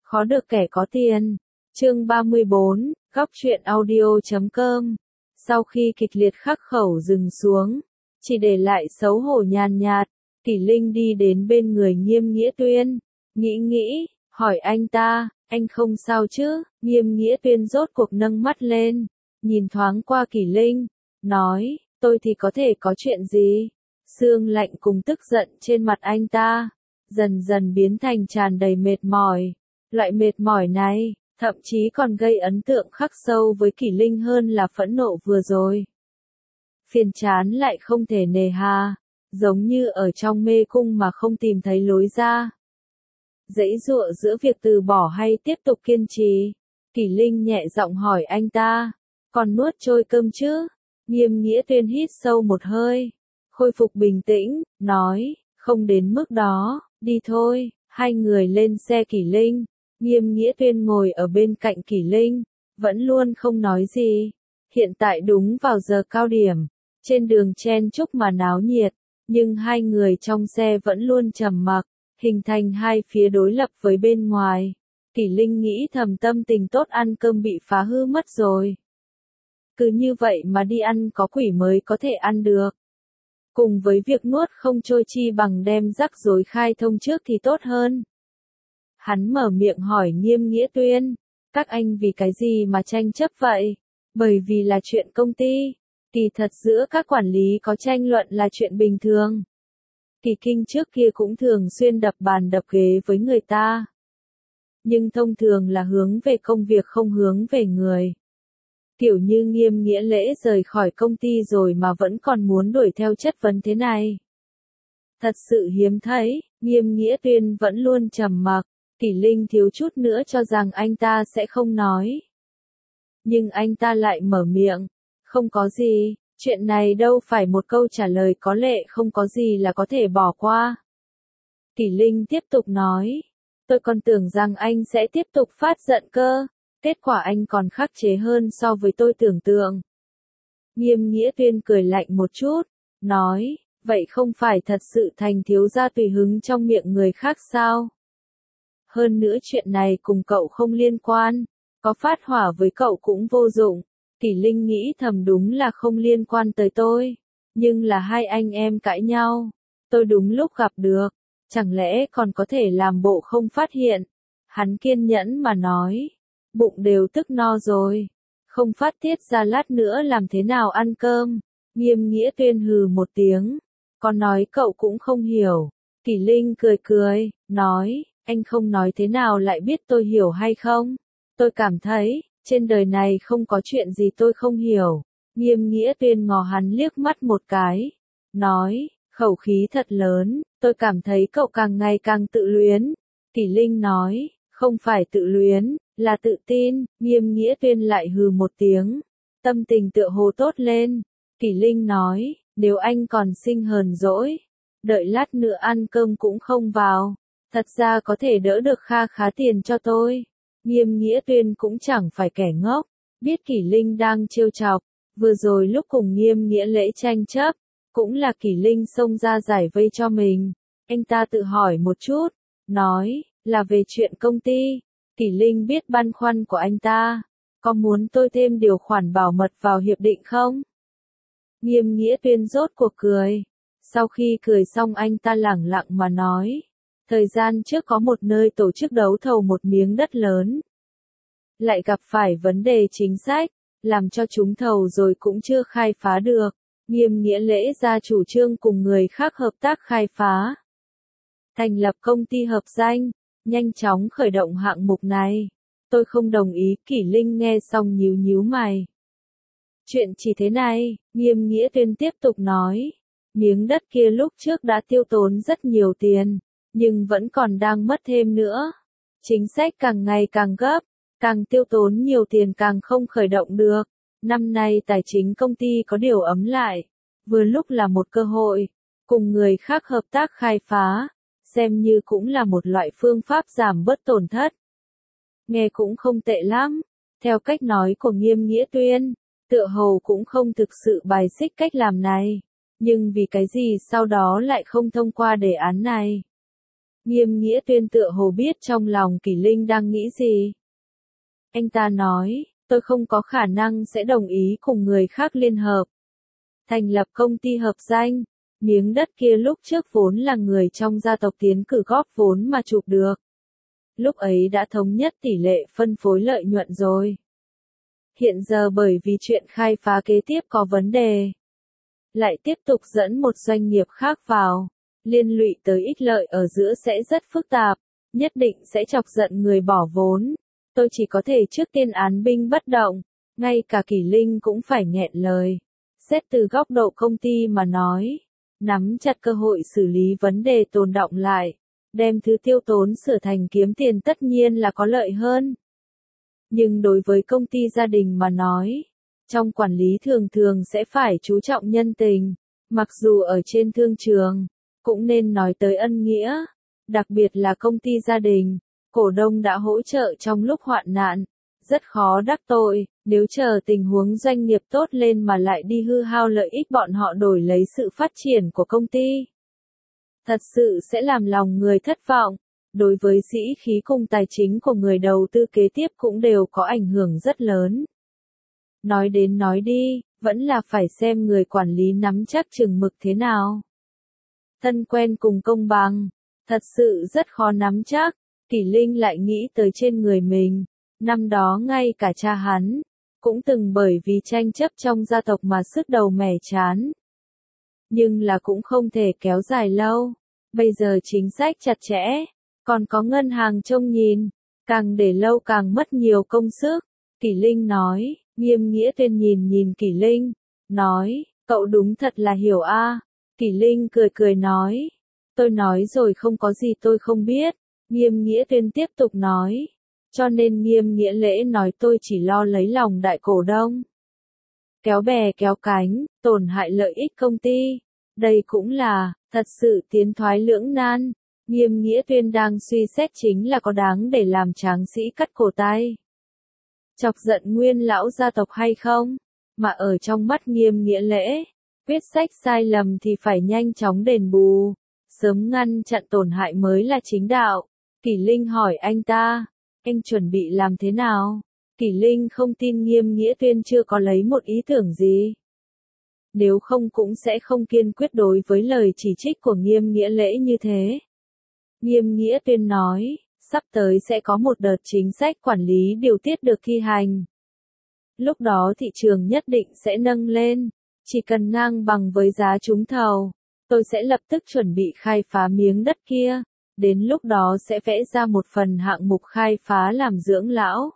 Khó được kẻ có tiền. Chương 34, góc truyện audio.com. Sau khi kịch liệt khắc khẩu dừng xuống, chỉ để lại xấu hổ nhàn nhạt, Kỷ Linh đi đến bên người Nghiêm Nghĩa Tuyên, nghĩ, hỏi anh ta, anh không sao chứ? Nghiêm Nghĩa Tuyên rốt cuộc nâng mắt lên, nhìn thoáng qua Kỷ Linh, nói, tôi thì có thể có chuyện gì? Sương lạnh cùng tức giận trên mặt anh ta, dần dần biến thành tràn đầy mệt mỏi. Loại mệt mỏi này, thậm chí còn gây ấn tượng khắc sâu với Kỷ Linh hơn là phẫn nộ vừa rồi. Phiền chán lại không thể nề hà, giống như ở trong mê cung mà không tìm thấy lối ra. Giãy giụa giữa việc từ bỏ hay tiếp tục kiên trì, Kỷ Linh nhẹ giọng hỏi anh ta, còn nuốt trôi cơm chứ? Nghiêm Nghĩa Tuyên hít sâu một hơi, khôi phục bình tĩnh, nói, không đến mức đó, đi thôi. Hai người lên xe Kỷ Linh, Nghiêm Nghĩa Tuyên ngồi ở bên cạnh Kỷ Linh, vẫn luôn không nói gì. Hiện tại đúng vào giờ cao điểm, trên đường chen chúc mà náo nhiệt, nhưng hai người trong xe vẫn luôn trầm mặc, hình thành hai phía đối lập với bên ngoài. Kỷ Linh nghĩ thầm tâm tình tốt ăn cơm bị phá hư mất rồi. Cứ như vậy mà đi ăn có quỷ mới có thể ăn được. Cùng với việc nuốt không trôi chi bằng đem rắc rối khai thông trước thì tốt hơn. Hắn mở miệng hỏi Nghiêm Nghĩa Tuyên, các anh vì cái gì mà tranh chấp vậy? Bởi vì là chuyện công ty, kỳ thật giữa các quản lý có tranh luận là chuyện bình thường. Kỳ Kinh trước kia cũng thường xuyên đập bàn đập ghế với người ta. Nhưng thông thường là hướng về công việc không hướng về người. Kiểu như Nghiêm Nghĩa Lễ rời khỏi công ty rồi mà vẫn còn muốn đuổi theo chất vấn thế này. Thật sự hiếm thấy, Nghiêm Nghĩa Tuyên vẫn luôn trầm mặc, Kỷ Linh thiếu chút nữa cho rằng anh ta sẽ không nói. Nhưng anh ta lại mở miệng, không có gì, chuyện này đâu phải một câu trả lời có lệ không có gì là có thể bỏ qua. Kỷ Linh tiếp tục nói, tôi còn tưởng rằng anh sẽ tiếp tục phát giận cơ. Kết quả anh còn khắc chế hơn so với tôi tưởng tượng. Nghiêm Nghĩa Tuyên cười lạnh một chút, nói, vậy không phải thật sự thành thiếu gia tùy hứng trong miệng người khác sao? Hơn nữa chuyện này cùng cậu không liên quan, có phát hỏa với cậu cũng vô dụng. Kỷ Linh nghĩ thầm đúng là không liên quan tới tôi, nhưng là hai anh em cãi nhau, tôi đúng lúc gặp được, chẳng lẽ còn có thể làm bộ không phát hiện? Hắn kiên nhẫn mà nói. Bụng đều tức no rồi, không phát tiết ra lát nữa làm thế nào ăn cơm? Nghiêm Nghĩa Tuyên hừ một tiếng, con nói cậu cũng không hiểu. Kỷ Linh cười, nói, anh không nói thế nào lại biết tôi hiểu hay không? Tôi cảm thấy, trên đời này không có chuyện gì tôi không hiểu. Nghiêm Nghĩa Tuyên ngó hắn liếc mắt một cái, nói, khẩu khí thật lớn, tôi cảm thấy cậu càng ngày càng tự luyến. Kỷ Linh nói, không phải tự luyến, là tự tin. Nghiêm Nghĩa Tuyên lại hừ một tiếng, tâm tình tựa hồ tốt lên. Kỷ Linh nói, nếu anh còn sinh hờn dỗi, đợi lát nữa ăn cơm cũng không vào, thật ra có thể đỡ được kha khá tiền cho tôi. Nghiêm Nghĩa Tuyên cũng chẳng phải kẻ ngốc, biết Kỷ Linh đang trêu chọc, vừa rồi lúc cùng Nghiêm Nghĩa Lễ tranh chấp, cũng là Kỷ Linh xông ra giải vây cho mình. Anh ta tự hỏi một chút, nói, là về chuyện công ty. Kỷ Linh biết băn khoăn của anh ta, có muốn tôi thêm điều khoản bảo mật vào hiệp định không? Nghiêm Nghĩa Tuyên rốt cuộc cười, sau khi cười xong anh ta lẳng lặng mà nói, thời gian trước có một nơi tổ chức đấu thầu một miếng đất lớn. Lại gặp phải vấn đề chính sách, làm cho trúng thầu rồi cũng chưa khai phá được. Nghiêm Nghĩa Lễ ra chủ trương cùng người khác hợp tác khai phá. Thành lập công ty hợp danh, nhanh chóng khởi động hạng mục này. Tôi không đồng ý. Kỷ Linh nghe xong nhíu mày. Chuyện chỉ thế này, Nghiêm Nghĩa Tuyên tiếp tục nói. Miếng đất kia lúc trước đã tiêu tốn rất nhiều tiền, nhưng vẫn còn đang mất thêm nữa. Chính sách càng ngày càng gấp, càng tiêu tốn nhiều tiền càng không khởi động được. Năm nay tài chính công ty có điều ấm lại, vừa lúc là một cơ hội, cùng người khác hợp tác khai phá, xem như cũng là một loại phương pháp giảm bớt tổn thất. Nghe cũng không tệ lắm, theo cách nói của Nghiêm Nghĩa Tuyên, tựa hồ cũng không thực sự bài xích cách làm này, nhưng vì cái gì sau đó lại không thông qua đề án này? Nghiêm Nghĩa Tuyên tựa hồ biết trong lòng Kỷ Linh đang nghĩ gì. Anh ta nói, tôi không có khả năng sẽ đồng ý cùng người khác liên hợp. Thành lập công ty hợp danh, miếng đất kia lúc trước vốn là người trong gia tộc tiến cử góp vốn mà chụp được. Lúc ấy đã thống nhất tỷ lệ phân phối lợi nhuận rồi. Hiện giờ bởi vì chuyện khai phá kế tiếp có vấn đề, lại tiếp tục dẫn một doanh nghiệp khác vào, liên lụy tới ích lợi ở giữa sẽ rất phức tạp, nhất định sẽ chọc giận người bỏ vốn. Tôi chỉ có thể trước tiên án binh bất động, ngay cả Kỷ Linh cũng phải nghẹn lời. Xét từ góc độ công ty mà nói, nắm chặt cơ hội xử lý vấn đề tồn đọng lại, đem thứ tiêu tốn sửa thành kiếm tiền tất nhiên là có lợi hơn. Nhưng đối với công ty gia đình mà nói, trong quản lý thường thường sẽ phải chú trọng nhân tình, mặc dù ở trên thương trường, cũng nên nói tới ân nghĩa, đặc biệt là công ty gia đình, cổ đông đã hỗ trợ trong lúc hoạn nạn, rất khó đắc tội, nếu chờ tình huống doanh nghiệp tốt lên mà lại đi hư hao lợi ích bọn họ đổi lấy sự phát triển của công ty. Thật sự sẽ làm lòng người thất vọng, đối với sĩ khí cùng tài chính của người đầu tư kế tiếp cũng đều có ảnh hưởng rất lớn. Nói đến nói đi, vẫn là phải xem người quản lý nắm chắc chừng mực thế nào. Thân quen cùng công bằng, thật sự rất khó nắm chắc. Kỷ Linh lại nghĩ tới trên người mình, năm đó ngay cả cha hắn, cũng từng bởi vì tranh chấp trong gia tộc mà sứt đầu mẻ trán. Nhưng là cũng không thể kéo dài lâu, bây giờ chính sách chặt chẽ, còn có ngân hàng trông nhìn, càng để lâu càng mất nhiều công sức. Kỷ Linh nói, Nghiêm Nghĩa Tuyên nhìn nhìn Kỷ Linh, nói, cậu đúng thật là hiểu a. Kỷ Linh cười cười nói, tôi nói rồi không có gì tôi không biết. Nghiêm Nghĩa Tuyên tiếp tục nói, cho nên Nghiêm Nghĩa Lễ nói tôi chỉ lo lấy lòng đại cổ đông. Kéo bè kéo cánh, tổn hại lợi ích công ty. Đây cũng là, thật sự tiến thoái lưỡng nan. Nghiêm Nghĩa Tuyên đang suy xét chính là có đáng để làm tráng sĩ cắt cổ tay, chọc giận nguyên lão gia tộc hay không, mà ở trong mắt Nghiêm Nghĩa Lễ, quyết sách sai lầm thì phải nhanh chóng đền bù, sớm ngăn chặn tổn hại mới là chính đạo. Kỷ Linh hỏi anh ta, anh chuẩn bị làm thế nào? Kỷ Linh không tin Nghiêm Nghĩa Tuyên chưa có lấy một ý tưởng gì. Nếu không cũng sẽ không kiên quyết đối với lời chỉ trích của Nghiêm Nghĩa Lễ như thế. Nghiêm Nghĩa Tuyên nói, sắp tới sẽ có một đợt chính sách quản lý điều tiết được thi hành. Lúc đó thị trường nhất định sẽ nâng lên, chỉ cần ngang bằng với giá trúng thầu, tôi sẽ lập tức chuẩn bị khai phá miếng đất kia, đến lúc đó sẽ vẽ ra một phần hạng mục khai phá làm dưỡng lão.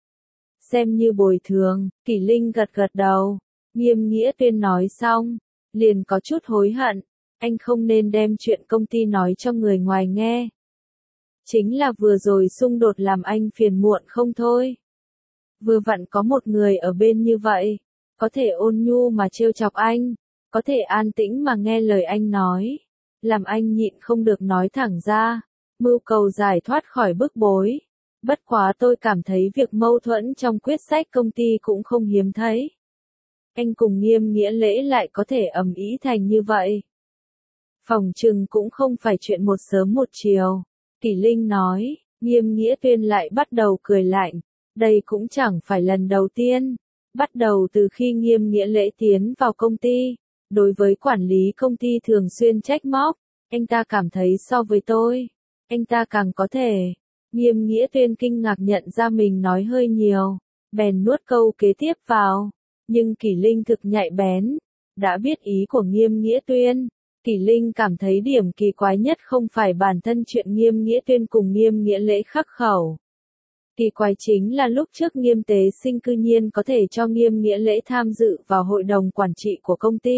Xem như bồi thường, Kỷ Linh gật gật đầu. Nghiêm Nghĩa Tuyên nói xong, liền có chút hối hận, anh không nên đem chuyện công ty nói cho người ngoài nghe. Chính là vừa rồi xung đột làm anh phiền muộn không thôi. Vừa vặn có một người ở bên như vậy, có thể ôn nhu mà trêu chọc anh, có thể an tĩnh mà nghe lời anh nói, làm anh nhịn không được nói thẳng ra, mưu cầu giải thoát khỏi bức bối. Bất quá tôi cảm thấy việc mâu thuẫn trong quyết sách công ty cũng không hiếm thấy. Anh cùng Nghiêm Nghĩa Lễ lại có thể ầm ĩ thành như vậy. Phỏng chừng cũng không phải chuyện một sớm một chiều. Kỷ Linh nói, Nghiêm Nghĩa Tuyên lại bắt đầu cười lạnh. Đây cũng chẳng phải lần đầu tiên. Bắt đầu từ khi Nghiêm Nghĩa Lễ tiến vào công ty, đối với quản lý công ty thường xuyên trách móc, anh ta cảm thấy so với tôi, anh ta càng có thể. Nghiêm Nghĩa Tuyên kinh ngạc nhận ra mình nói hơi nhiều, bèn nuốt câu kế tiếp vào. Nhưng Kỷ Linh thực nhạy bén, đã biết ý của Nghiêm Nghĩa Tuyên. Kỷ Linh cảm thấy điểm kỳ quái nhất không phải bản thân chuyện Nghiêm Nghĩa Tuyên cùng Nghiêm Nghĩa Lễ khắc khẩu. Kỳ quái chính là lúc trước Nghiêm Tế Sinh cư nhiên có thể cho Nghiêm Nghĩa Lễ tham dự vào hội đồng quản trị của công ty.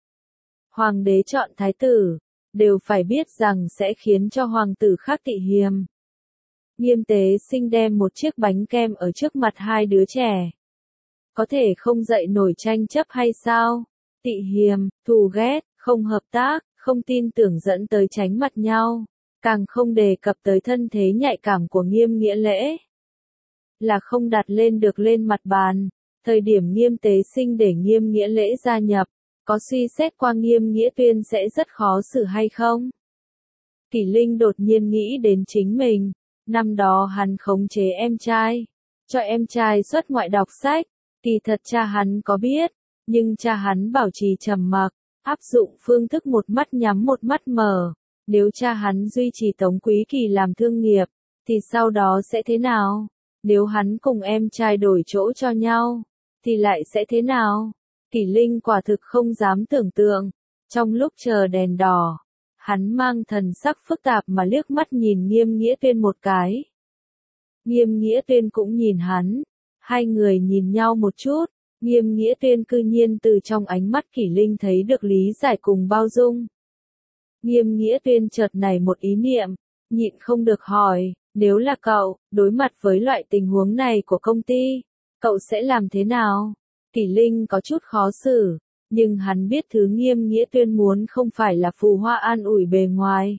Hoàng đế chọn thái tử, đều phải biết rằng sẽ khiến cho hoàng tử khác tị hiềm. Nghiêm Tế Sinh đem một chiếc bánh kem ở trước mặt hai đứa trẻ. Có thể không dậy nổi tranh chấp hay sao? Tị hiềm, thù ghét, không hợp tác, không tin tưởng dẫn tới tránh mặt nhau, càng không đề cập tới thân thế nhạy cảm của Nghiêm Nghĩa Lễ. Là không đặt lên được lên mặt bàn, thời điểm Nghiêm Tế Sinh để Nghiêm Nghĩa Lễ gia nhập, có suy xét qua Nghiêm Nghĩa Tuyên sẽ rất khó xử hay không? Kỷ Linh đột nhiên nghĩ đến chính mình, năm đó hắn khống chế em trai, cho em trai xuất ngoại đọc sách, kỳ thật cha hắn có biết, nhưng cha hắn bảo trì trầm mặc, áp dụng phương thức một mắt nhắm một mắt mở, nếu cha hắn duy trì Tống Quý Kỳ làm thương nghiệp, thì sau đó sẽ thế nào? Nếu hắn cùng em trai đổi chỗ cho nhau, thì lại sẽ thế nào? Kỷ Linh quả thực không dám tưởng tượng, trong lúc chờ đèn đỏ, hắn mang thần sắc phức tạp mà liếc mắt nhìn Nghiêm Nghĩa Tuyên một cái. Nghiêm Nghĩa Tuyên cũng nhìn hắn, hai người nhìn nhau một chút, Nghiêm Nghĩa Tuyên cư nhiên từ trong ánh mắt Kỷ Linh thấy được lý giải cùng bao dung. Nghiêm Nghĩa Tuyên chợt nảy một ý niệm, nhịn không được hỏi, nếu là cậu, đối mặt với loại tình huống này của công ty, cậu sẽ làm thế nào? Kỷ Linh có chút khó xử, nhưng hắn biết thứ Nghiêm Nghĩa Tuyên muốn không phải là phù hoa an ủi bề ngoài.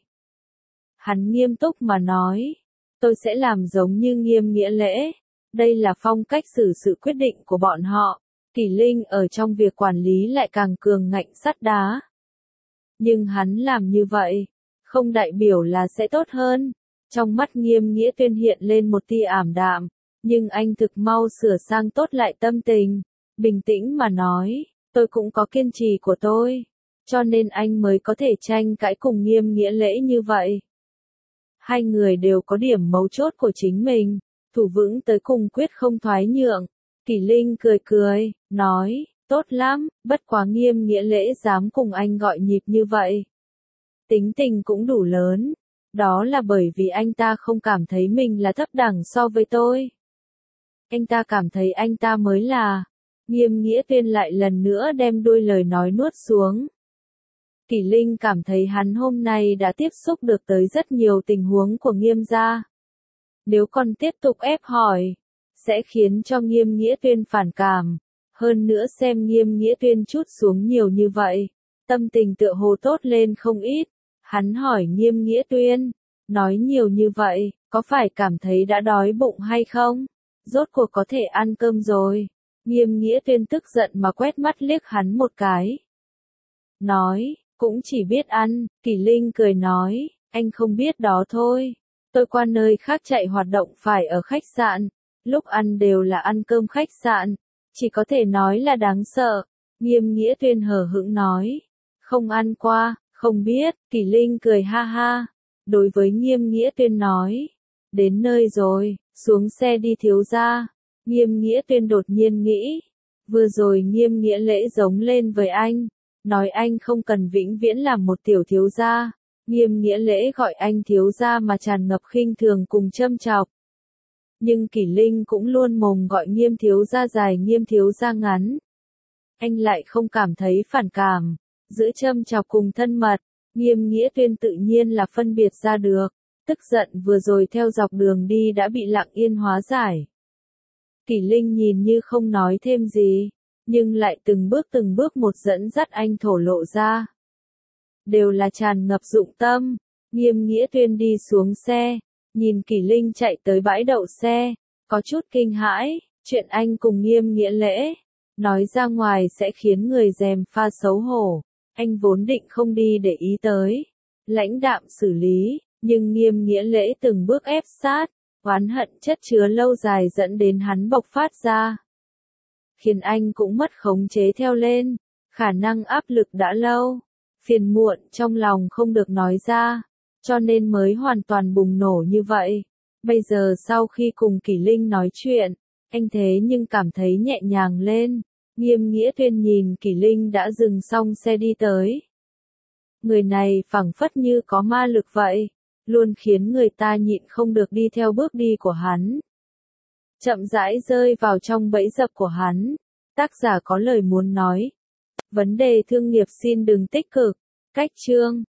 Hắn nghiêm túc mà nói, tôi sẽ làm giống như Nghiêm Nghĩa Lễ, đây là phong cách xử sự quyết định của bọn họ. Kỷ Linh ở trong việc quản lý lại càng cường ngạnh sắt đá. Nhưng hắn làm như vậy, không đại biểu là sẽ tốt hơn. Trong mắt Nghiêm Nghĩa Tuyên hiện lên một tia ảm đạm, nhưng anh thực mau sửa sang tốt lại tâm tình, bình tĩnh mà nói, tôi cũng có kiên trì của tôi, cho nên anh mới có thể tranh cãi cùng Nghiêm Nghĩa Lễ như vậy. Hai người đều có điểm mấu chốt của chính mình, thủ vững tới cùng quyết không thoái nhượng. Kỷ Linh cười cười, nói, tốt lắm, bất quá Nghiêm Nghĩa Lễ dám cùng anh gọi nhịp như vậy. Tính tình cũng đủ lớn, đó là bởi vì anh ta không cảm thấy mình là thấp đẳng so với tôi. Anh ta cảm thấy anh ta mới là. Nghiêm Nghĩa Tuyên lại lần nữa đem đuôi lời nói nuốt xuống. Kỷ Linh cảm thấy hắn hôm nay đã tiếp xúc được tới rất nhiều tình huống của Nghiêm gia. Nếu còn tiếp tục ép hỏi, sẽ khiến cho Nghiêm Nghĩa Tuyên phản cảm. Hơn nữa xem Nghiêm Nghĩa Tuyên trút xuống nhiều như vậy, tâm tình tựa hồ tốt lên không ít. Hắn hỏi Nghiêm Nghĩa Tuyên, nói nhiều như vậy, có phải cảm thấy đã đói bụng hay không? Rốt cuộc có thể ăn cơm rồi. Nghiêm Nghĩa Tuyên tức giận mà quét mắt liếc hắn một cái. Nói, cũng chỉ biết ăn. Kỷ Linh cười nói, anh không biết đó thôi. Tôi qua nơi khác chạy hoạt động phải ở khách sạn, lúc ăn đều là ăn cơm khách sạn, chỉ có thể nói là đáng sợ. Nghiêm Nghĩa Tuyên hờ hững nói, không ăn qua, không biết. Kỷ Linh cười ha ha, đối với Nghiêm Nghĩa Tuyên nói, đến nơi rồi, xuống xe đi thiếu gia. Nghiêm Nghĩa Tuyên đột nhiên nghĩ, vừa rồi Nghiêm Nghĩa Lễ giống lên với anh, nói anh không cần vĩnh viễn làm một tiểu thiếu gia. Nghiêm Nghĩa Lễ gọi anh thiếu gia mà tràn ngập khinh thường cùng châm chọc. Nhưng Kỷ Linh cũng luôn mồm gọi Nghiêm thiếu gia dài Nghiêm thiếu gia ngắn. Anh lại không cảm thấy phản cảm, giữa châm chọc cùng thân mật, Nghiêm Nghĩa Tuyên tự nhiên là phân biệt ra được, tức giận vừa rồi theo dọc đường đi đã bị lặng yên hóa giải. Kỷ Linh nhìn như không nói thêm gì, nhưng lại từng bước một dẫn dắt anh thổ lộ ra. Đều là tràn ngập dụng tâm. Nghiêm Nghĩa Tuyên đi xuống xe, nhìn Kỷ Linh chạy tới bãi đậu xe, có chút kinh hãi, chuyện anh cùng Nghiêm Nghĩa Lễ, nói ra ngoài sẽ khiến người gièm pha xấu hổ, anh vốn định không đi để ý tới, lãnh đạm xử lý, nhưng Nghiêm Nghĩa Lễ từng bước ép sát, oán hận chất chứa lâu dài dẫn đến hắn bộc phát ra. Khiến anh cũng mất khống chế theo lên, khả năng áp lực đã lâu, phiền muộn trong lòng không được nói ra, cho nên mới hoàn toàn bùng nổ như vậy. Bây giờ sau khi cùng Kỷ Linh nói chuyện, anh thế nhưng cảm thấy nhẹ nhàng lên. Nghiêm Nghĩa Tuyên nhìn Kỷ Linh đã dừng xong xe đi tới. Người này phảng phất như có ma lực vậy, luôn khiến người ta nhịn không được đi theo bước đi của hắn. Chậm rãi rơi vào trong bẫy dập của hắn. Tác giả có lời muốn nói. Vấn đề thương nghiệp xin đừng tích cực. Cách chương